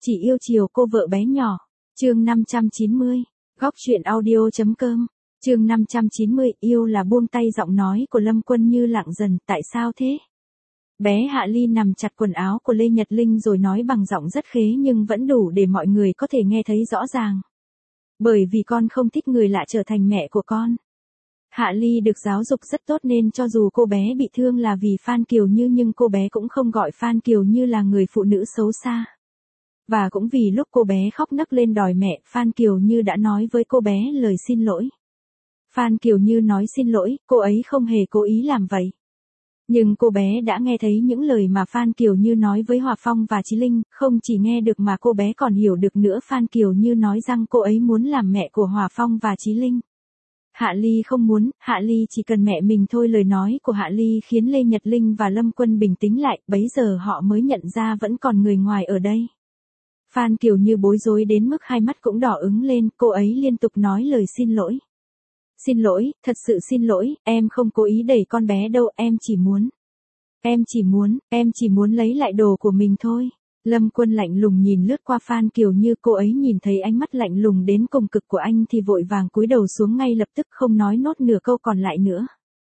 Chỉ yêu chiều cô vợ bé nhỏ. Chương 590. Góc truyện audio.com. Chương 590, yêu là buông tay. Giọng nói của Lâm Quân như lặng dần, tại sao thế? Bé Hạ Ly nằm chặt quần áo của Lê Nhật Linh rồi nói bằng giọng rất khế nhưng vẫn đủ để mọi người có thể nghe thấy rõ ràng. Bởi vì con không thích người lạ trở thành mẹ của con. Hạ Ly được giáo dục rất tốt nên cho dù cô bé bị thương là vì Phan Kiều Như nhưng cô bé cũng không gọi Phan Kiều Như là người phụ nữ xấu xa. Và cũng vì lúc cô bé khóc nấc lên đòi mẹ, Phan Kiều Như đã nói với cô bé lời xin lỗi. Phan Kiều Như nói xin lỗi, cô ấy không hề cố ý làm vậy. Nhưng cô bé đã nghe thấy những lời mà Phan Kiều Như nói với Hòa Phong và Chí Linh, không chỉ nghe được mà cô bé còn hiểu được nữa. Phan Kiều Như nói rằng cô ấy muốn làm mẹ của Hòa Phong và Chí Linh. Hạ Ly không muốn, Hạ Ly chỉ cần mẹ mình thôi. Lời nói của Hạ Ly khiến Lê Nhật Linh và Lâm Quân bình tĩnh lại, bấy giờ họ mới nhận ra vẫn còn người ngoài ở đây. Phan Kiều Như bối rối đến mức hai mắt cũng đỏ ửng lên, cô ấy liên tục nói lời xin lỗi. Xin lỗi, thật sự xin lỗi, em không cố ý đẩy con bé đâu, em chỉ muốn lấy lại đồ của mình thôi. Lâm Quân lạnh lùng nhìn lướt qua Phan Kiều Như, cô ấy nhìn thấy ánh mắt lạnh lùng đến cùng cực của anh thì vội vàng cúi đầu xuống ngay lập tức, không nói nốt nửa câu còn lại nữa.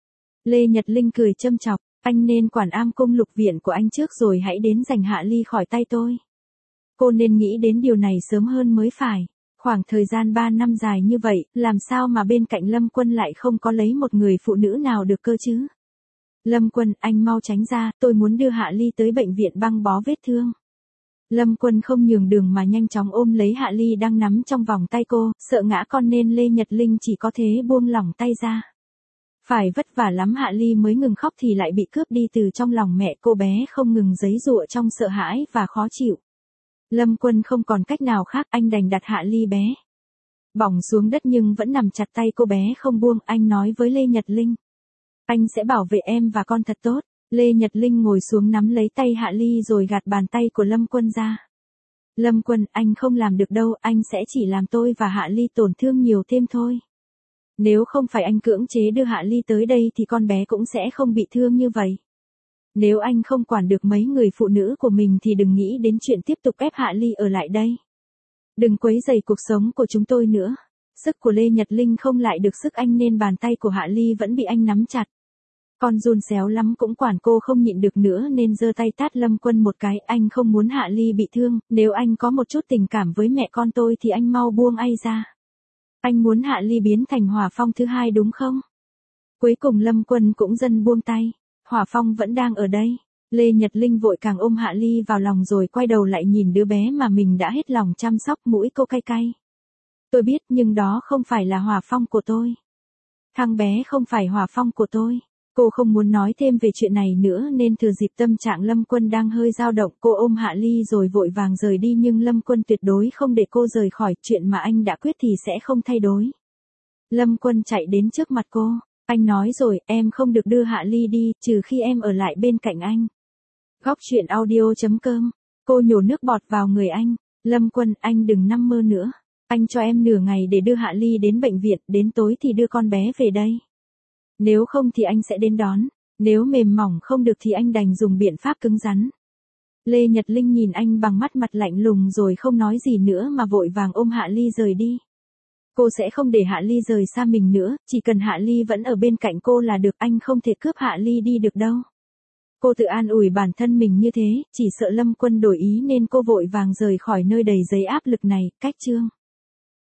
Lê Nhật Linh cười châm chọc, anh nên quản am cung lục viện của anh trước rồi hãy đến giành Hạ Ly khỏi tay tôi. Cô nên nghĩ đến điều này sớm hơn mới phải. Khoảng thời gian 3 năm dài như vậy, làm sao mà bên cạnh Lâm Quân lại không có lấy một người phụ nữ nào được cơ chứ? Lâm Quân, anh mau tránh ra, tôi muốn đưa Hạ Ly tới bệnh viện băng bó vết thương. Lâm Quân không nhường đường mà nhanh chóng ôm lấy Hạ Ly đang nắm trong vòng tay cô, sợ ngã con nên Lê Nhật Linh chỉ có thế buông lỏng tay ra. Phải vất vả lắm Hạ Ly mới ngừng khóc thì lại bị cướp đi từ trong lòng mẹ, cô bé không ngừng giãy giụa trong sợ hãi và khó chịu. Lâm Quân không còn cách nào khác, anh đành đặt Hạ Ly bé bỏng xuống đất nhưng vẫn nằm chặt tay cô bé không buông. Anh nói với Lê Nhật Linh, anh sẽ bảo vệ em và con thật tốt. Lê Nhật Linh ngồi xuống nắm lấy tay Hạ Ly rồi gạt bàn tay của Lâm Quân ra. Lâm Quân, anh không làm được đâu, anh sẽ chỉ làm tôi và Hạ Ly tổn thương nhiều thêm thôi. Nếu không phải anh cưỡng chế đưa Hạ Ly tới đây thì con bé cũng sẽ không bị thương như vậy. Nếu anh không quản được mấy người phụ nữ của mình thì đừng nghĩ đến chuyện tiếp tục ép Hạ Ly ở lại đây. Đừng quấy rầy cuộc sống của chúng tôi nữa. Sức của Lê Nhật Linh không lại được sức anh nên bàn tay của Hạ Ly vẫn bị anh nắm chặt. Con run xéo lắm cũng quản cô không nhịn được nữa nên giơ tay tát Lâm Quân một cái. Anh không muốn Hạ Ly bị thương, nếu anh có một chút tình cảm với mẹ con tôi thì anh mau buông ai ra. Anh muốn Hạ Ly biến thành Hòa Phong thứ hai đúng không? Cuối cùng Lâm Quân cũng dần buông tay. Hòa Phong vẫn đang ở đây. Lê Nhật Linh vội càng ôm Hạ Ly vào lòng rồi quay đầu lại nhìn đứa bé mà mình đã hết lòng chăm sóc, mũi cô cay cay. Tôi biết nhưng đó không phải là Hòa Phong của tôi. Thằng bé không phải Hòa Phong của tôi. Cô không muốn nói thêm về chuyện này nữa nên thừa dịp tâm trạng Lâm Quân đang hơi dao động, cô ôm Hạ Ly rồi vội vàng rời đi nhưng Lâm Quân tuyệt đối không để cô rời khỏi, chuyện mà anh đã quyết thì sẽ không thay đổi. Lâm Quân chạy đến trước mặt cô. Anh nói rồi, em không được đưa Hạ Ly đi, trừ khi em ở lại bên cạnh anh. Góc truyện audio.com. Cô nhổ nước bọt vào người anh. Lâm Quân, anh đừng nằm mơ nữa. Anh cho em nửa ngày để đưa Hạ Ly đến bệnh viện, đến tối thì đưa con bé về đây. Nếu không thì anh sẽ đến đón. Nếu mềm mỏng không được thì anh đành dùng biện pháp cứng rắn. Lê Nhật Linh nhìn anh bằng mắt mặt lạnh lùng rồi không nói gì nữa mà vội vàng ôm Hạ Ly rời đi. Cô sẽ không để Hạ Ly rời xa mình nữa, chỉ cần Hạ Ly vẫn ở bên cạnh cô là được, anh không thể cướp Hạ Ly đi được đâu. Cô tự an ủi bản thân mình như thế, chỉ sợ Lâm Quân đổi ý nên cô vội vàng rời khỏi nơi đầy giấy áp lực này. Cách chương